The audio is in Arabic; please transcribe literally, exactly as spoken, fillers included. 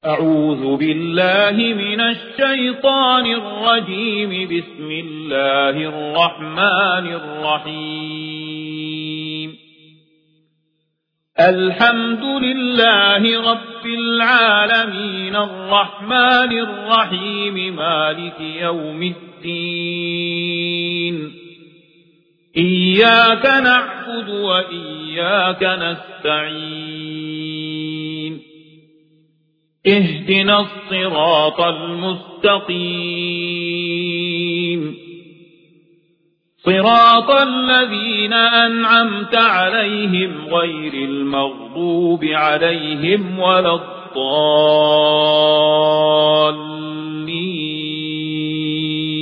أعوذ بالله من الشيطان الرجيم. بسم الله الرحمن الرحيم. الحمد لله رب العالمين الرحمن الرحيم مالك يوم الدين. إياك نعبد وإياك نستعين. اهدنا الصراط المستقيم صراط الذين أنعمت عليهم غير المغضوب عليهم ولا الضالين.